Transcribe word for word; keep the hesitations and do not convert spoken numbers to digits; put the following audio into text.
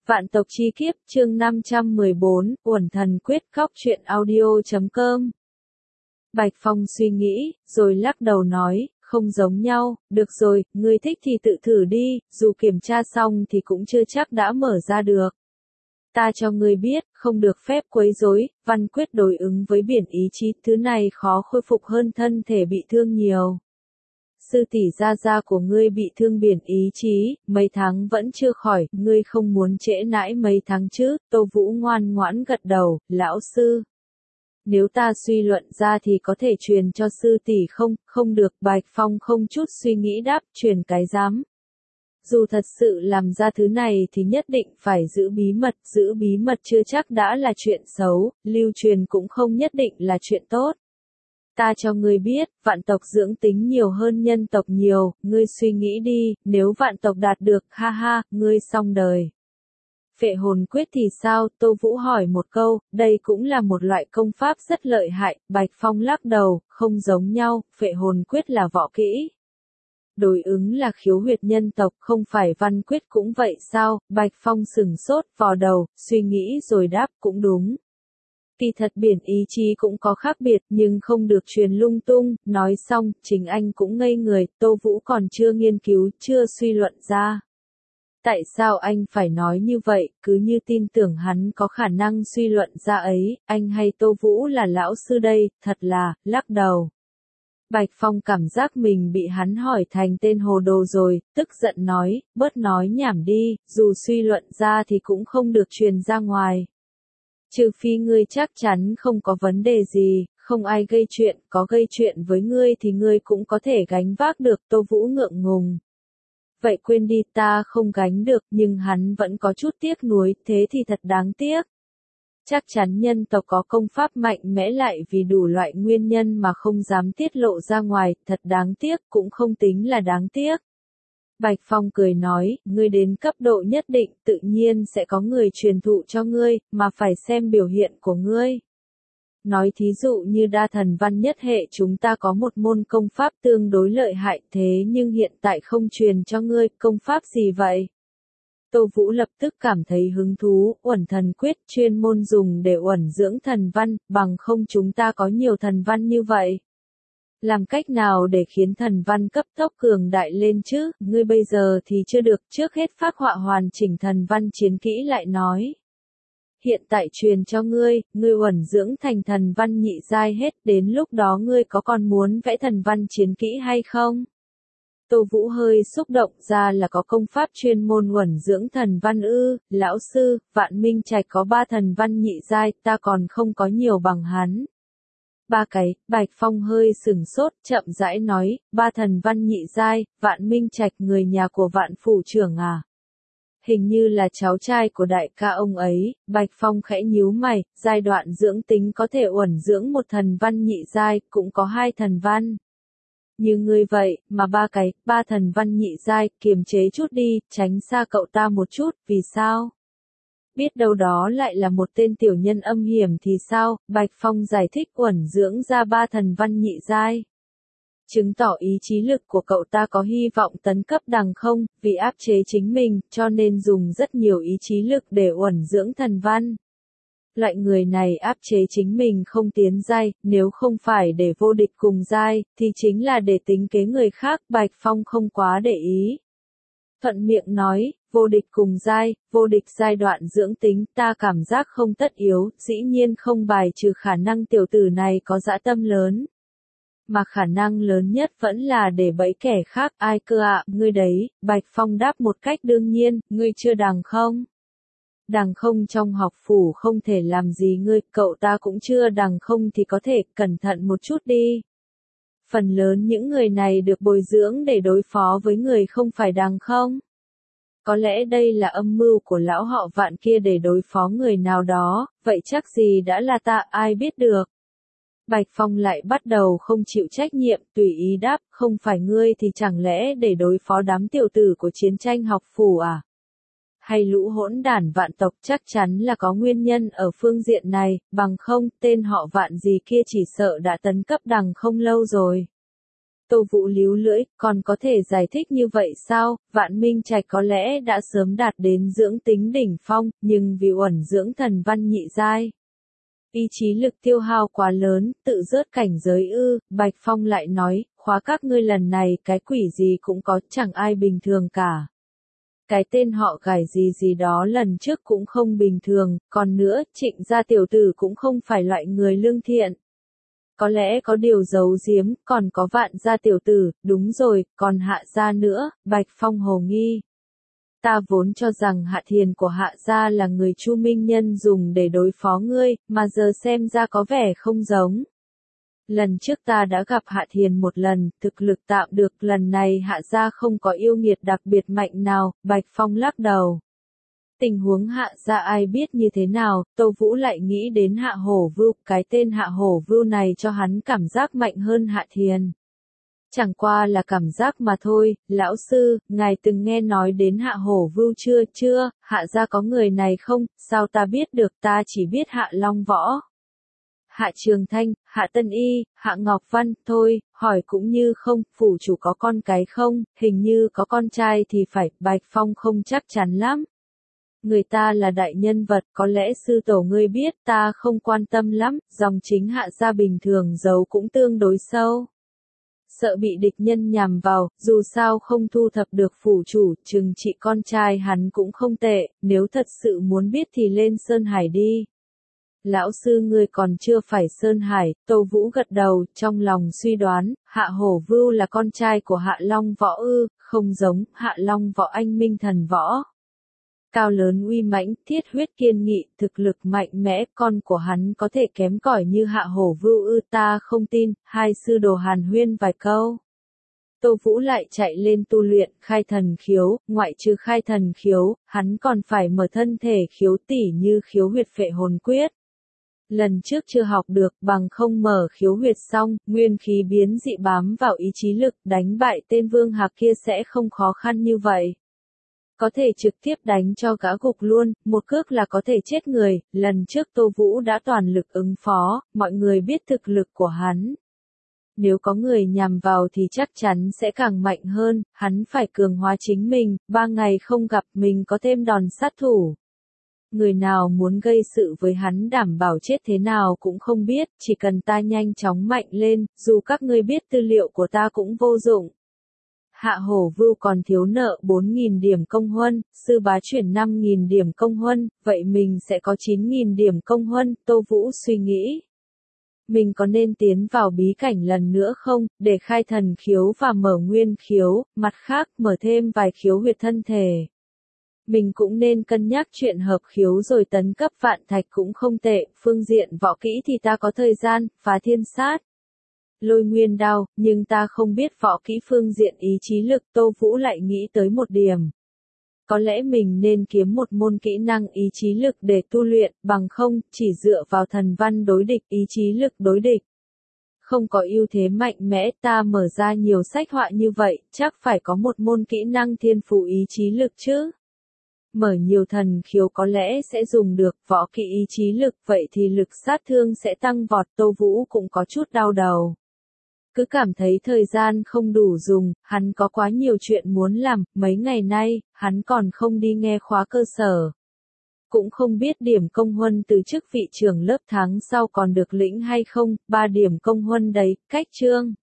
Vạn tộc chi kiếp chương năm trăm mười bốn, Uẩn thần quyết khóc truyện audio chấm com. Bạch Phong suy nghĩ, rồi lắc đầu nói, không giống nhau, được rồi, ngươi thích thì tự thử đi, dù kiểm tra xong thì cũng chưa chắc đã mở ra được. Ta cho ngươi biết, không được phép quấy rối, văn quyết đối ứng với biển ý chí, thứ này khó khôi phục hơn thân thể bị thương nhiều. Sư tỷ gia gia của ngươi bị thương biển ý chí, mấy tháng vẫn chưa khỏi, ngươi không muốn trễ nãi mấy tháng chứ, Tô Vũ ngoan ngoãn gật đầu, lão sư. Nếu ta suy luận ra thì có thể truyền cho sư tỷ không, không được, Bạch Phong không chút suy nghĩ đáp, truyền cái dám. Dù thật sự làm ra thứ này thì nhất định phải giữ bí mật, giữ bí mật chưa chắc đã là chuyện xấu, lưu truyền cũng không nhất định là chuyện tốt. Ta cho ngươi biết, vạn tộc dưỡng tính nhiều hơn nhân tộc nhiều, ngươi suy nghĩ đi, nếu vạn tộc đạt được, ha ha, ngươi xong đời. Phệ hồn quyết thì sao? Tô Vũ hỏi một câu, đây cũng là một loại công pháp rất lợi hại, Bạch Phong lắc đầu, không giống nhau, phệ hồn quyết là võ kỹ. Đối ứng là khiếu huyệt nhân tộc, không phải văn quyết cũng vậy sao? Bạch Phong sừng sốt, vò đầu, suy nghĩ rồi đáp cũng đúng. Kỳ thật biển ý chí cũng có khác biệt nhưng không được truyền lung tung, nói xong, chính anh cũng ngây người, Tô Vũ còn chưa nghiên cứu, chưa suy luận ra. Tại sao anh phải nói như vậy, cứ như tin tưởng hắn có khả năng suy luận ra ấy, anh hay Tô Vũ là lão sư đây, thật là, lắc đầu. Bạch Phong cảm giác mình bị hắn hỏi thành tên hồ đồ rồi, tức giận nói, bớt nói nhảm đi, dù suy luận ra thì cũng không được truyền ra ngoài. Trừ phi ngươi chắc chắn không có vấn đề gì, không ai gây chuyện, có gây chuyện với ngươi thì ngươi cũng có thể gánh vác được, Tô Vũ ngượng ngùng. Vậy quên đi, ta không gánh được, nhưng hắn vẫn có chút tiếc nuối, thế thì thật đáng tiếc. Chắc chắn nhân tộc có công pháp mạnh mẽ lại vì đủ loại nguyên nhân mà không dám tiết lộ ra ngoài, thật đáng tiếc, cũng không tính là đáng tiếc. Bạch Phong cười nói, ngươi đến cấp độ nhất định, tự nhiên sẽ có người truyền thụ cho ngươi, mà phải xem biểu hiện của ngươi. Nói thí dụ như đa thần văn nhất hệ chúng ta có một môn công pháp tương đối lợi hại thế nhưng hiện tại không truyền cho ngươi, công pháp gì vậy? Tô Vũ lập tức cảm thấy hứng thú, uẩn thần quyết chuyên môn dùng để uẩn dưỡng thần văn, bằng không chúng ta có nhiều thần văn như vậy. Làm cách nào để khiến thần văn cấp tốc cường đại lên chứ, ngươi bây giờ thì chưa được, trước hết phác họa hoàn chỉnh thần văn chiến kỹ lại nói. Hiện tại truyền cho ngươi, ngươi uẩn dưỡng thành thần văn nhị giai hết, đến lúc đó ngươi có còn muốn vẽ thần văn chiến kỹ hay không? Tô Vũ hơi xúc động ra là có công pháp chuyên môn uẩn dưỡng thần văn ư, lão sư, Vạn Minh Trạch có ba thần văn nhị giai, ta còn không có nhiều bằng hắn. Ba cái, Bạch Phong hơi sừng sốt, chậm rãi nói, ba thần văn nhị giai, Vạn Minh Trạch người nhà của Vạn phủ trưởng à? Hình như là cháu trai của đại ca ông ấy, Bạch Phong khẽ nhíu mày, giai đoạn dưỡng tính có thể uẩn dưỡng một thần văn nhị giai, cũng có hai thần văn. Như ngươi vậy, mà ba cái, ba thần văn nhị giai, kiềm chế chút đi, tránh xa cậu ta một chút, vì sao? Biết đâu đó lại là một tên tiểu nhân âm hiểm thì sao, Bạch Phong giải thích uẩn dưỡng ra ba thần văn nhị giai. Chứng tỏ ý chí lực của cậu ta có hy vọng tấn cấp đằng không, vì áp chế chính mình, cho nên dùng rất nhiều ý chí lực để uẩn dưỡng thần văn. Loại người này áp chế chính mình không tiến giai, nếu không phải để vô địch cùng giai, thì chính là để tính kế người khác, Bạch Phong không quá để ý. Thuận miệng nói, vô địch cùng giai, vô địch giai đoạn dưỡng tính, ta cảm giác không tất yếu, dĩ nhiên không bài trừ khả năng tiểu tử này có dã tâm lớn. Mà khả năng lớn nhất vẫn là để bẫy kẻ khác, ai cơ ạ, ngươi đấy, Bạch Phong đáp một cách đương nhiên, ngươi chưa đằng không? Đằng không trong học phủ không thể làm gì ngươi, cậu ta cũng chưa đằng không thì có thể, cẩn thận một chút đi. Phần lớn những người này được bồi dưỡng để đối phó với người không phải đằng không. Có lẽ đây là âm mưu của lão họ Vạn kia để đối phó người nào đó, vậy chắc gì đã là ta, ai biết được. Bạch Phong lại bắt đầu không chịu trách nhiệm, tùy ý đáp, không phải ngươi thì chẳng lẽ để đối phó đám tiểu tử của chiến tranh học phủ à? Hay lũ hỗn đản Vạn tộc, chắc chắn là có nguyên nhân ở phương diện này, bằng không, tên họ Vạn gì kia chỉ sợ đã tấn cấp đằng không lâu rồi. Tô Vũ líu lưỡi, còn có thể giải thích như vậy sao? Vạn Minh Trạch có lẽ đã sớm đạt đến dưỡng tính đỉnh phong, nhưng vì uẩn dưỡng thần văn nhị giai. Ý chí lực tiêu hao quá lớn, tự rớt cảnh giới ư, Bạch Phong lại nói, khóa các ngươi lần này cái quỷ gì cũng có, chẳng ai bình thường cả. Cái tên họ gải gì gì đó lần trước cũng không bình thường, còn nữa, Trịnh gia tiểu tử cũng không phải loại người lương thiện. Có lẽ có điều giấu giếm, còn có Vạn gia tiểu tử, đúng rồi, còn Hạ gia nữa, Bạch Phong hồ nghi. Ta vốn cho rằng Hạ Thiền của Hạ gia là người Chu Minh Nhân dùng để đối phó ngươi, mà giờ xem ra có vẻ không giống. Lần trước ta đã gặp Hạ Thiền một lần, thực lực tạm được, lần này Hạ gia không có yêu nghiệt đặc biệt mạnh nào, Bạch Phong lắc đầu. Tình huống Hạ gia ai biết như thế nào, Tô Vũ lại nghĩ đến Hạ Hổ Vưu, cái tên Hạ Hổ Vưu này cho hắn cảm giác mạnh hơn Hạ Thiền. Chẳng qua là cảm giác mà thôi, lão sư, ngài từng nghe nói đến Hạ Hổ Vưu chưa, chưa, Hạ gia có người này không, sao ta biết được, ta chỉ biết Hạ Long Võ. Hạ Trường Thanh, Hạ Tân Y, Hạ Ngọc Văn, thôi, hỏi cũng như không, phủ chủ có con cái không, hình như có con trai thì phải, Bạch Phong không chắc chắn lắm. Người ta là đại nhân vật, có lẽ sư tổ ngươi biết, ta không quan tâm lắm, dòng chính Hạ gia bình thường giấu cũng tương đối sâu. Sợ bị địch nhân nhằm vào, dù sao không thu thập được phủ chủ, chừng trị con trai hắn cũng không tệ, nếu thật sự muốn biết thì lên Sơn Hải đi. Lão sư ngươi còn chưa phải Sơn Hải, Tô Vũ gật đầu, trong lòng suy đoán, Hạ Hổ Vưu là con trai của Hạ Long Võ ư, không giống, Hạ Long Võ anh minh thần võ. Cao lớn uy mãnh, thiết huyết kiên nghị, thực lực mạnh mẽ, con của hắn có thể kém cỏi như Hạ Hổ Vưu ư, ta không tin, hai sư đồ hàn huyên vài câu. Tô Vũ lại chạy lên tu luyện, khai thần khiếu, ngoại trừ khai thần khiếu, hắn còn phải mở thân thể khiếu tỉ như khiếu huyệt phệ hồn quyết. Lần trước chưa học được, bằng không mở khiếu huyệt xong, nguyên khí biến dị bám vào ý chí lực, đánh bại tên Vương Hạc kia sẽ không khó khăn như vậy. Có thể trực tiếp đánh cho gã gục luôn, một cước là có thể chết người, lần trước Tô Vũ đã toàn lực ứng phó, mọi người biết thực lực của hắn. Nếu có người nhằm vào thì chắc chắn sẽ càng mạnh hơn, hắn phải cường hóa chính mình, ba ngày không gặp mình có thêm đòn sát thủ. Người nào muốn gây sự với hắn đảm bảo chết thế nào cũng không biết, chỉ cần ta nhanh chóng mạnh lên, dù các ngươi biết tư liệu của ta cũng vô dụng. Hạ Hổ Vưu còn thiếu nợ bốn nghìn điểm công huân, sư bá chuyển năm nghìn điểm công huân, vậy mình sẽ có chín nghìn điểm công huân, Tô Vũ suy nghĩ. Mình có nên tiến vào bí cảnh lần nữa không, để khai thần khiếu và mở nguyên khiếu, mặt khác mở thêm vài khiếu huyệt thân thể. Mình cũng nên cân nhắc chuyện hợp khiếu rồi tấn cấp vạn thạch cũng không tệ, phương diện võ kỹ thì ta có thời gian, phá thiên sát. Lôi nguyên đao, nhưng ta không biết võ kỹ phương diện ý chí lực, Tô Vũ lại nghĩ tới một điểm. Có lẽ mình nên kiếm một môn kỹ năng ý chí lực để tu luyện, bằng không, chỉ dựa vào thần văn đối địch, ý chí lực đối địch. Không có ưu thế mạnh mẽ, ta mở ra nhiều sách họa như vậy, chắc phải có một môn kỹ năng thiên phú ý chí lực chứ. Mở nhiều thần khiếu có lẽ sẽ dùng được, võ kỹ ý chí lực, vậy thì lực sát thương sẽ tăng vọt, Tô Vũ cũng có chút đau đầu. Cứ cảm thấy thời gian không đủ dùng, hắn có quá nhiều chuyện muốn làm, mấy ngày nay, hắn còn không đi nghe khóa cơ sở. Cũng không biết điểm công huân từ chức vị trưởng lớp tháng sau còn được lĩnh hay không, ba điểm công huân đấy, cách chương.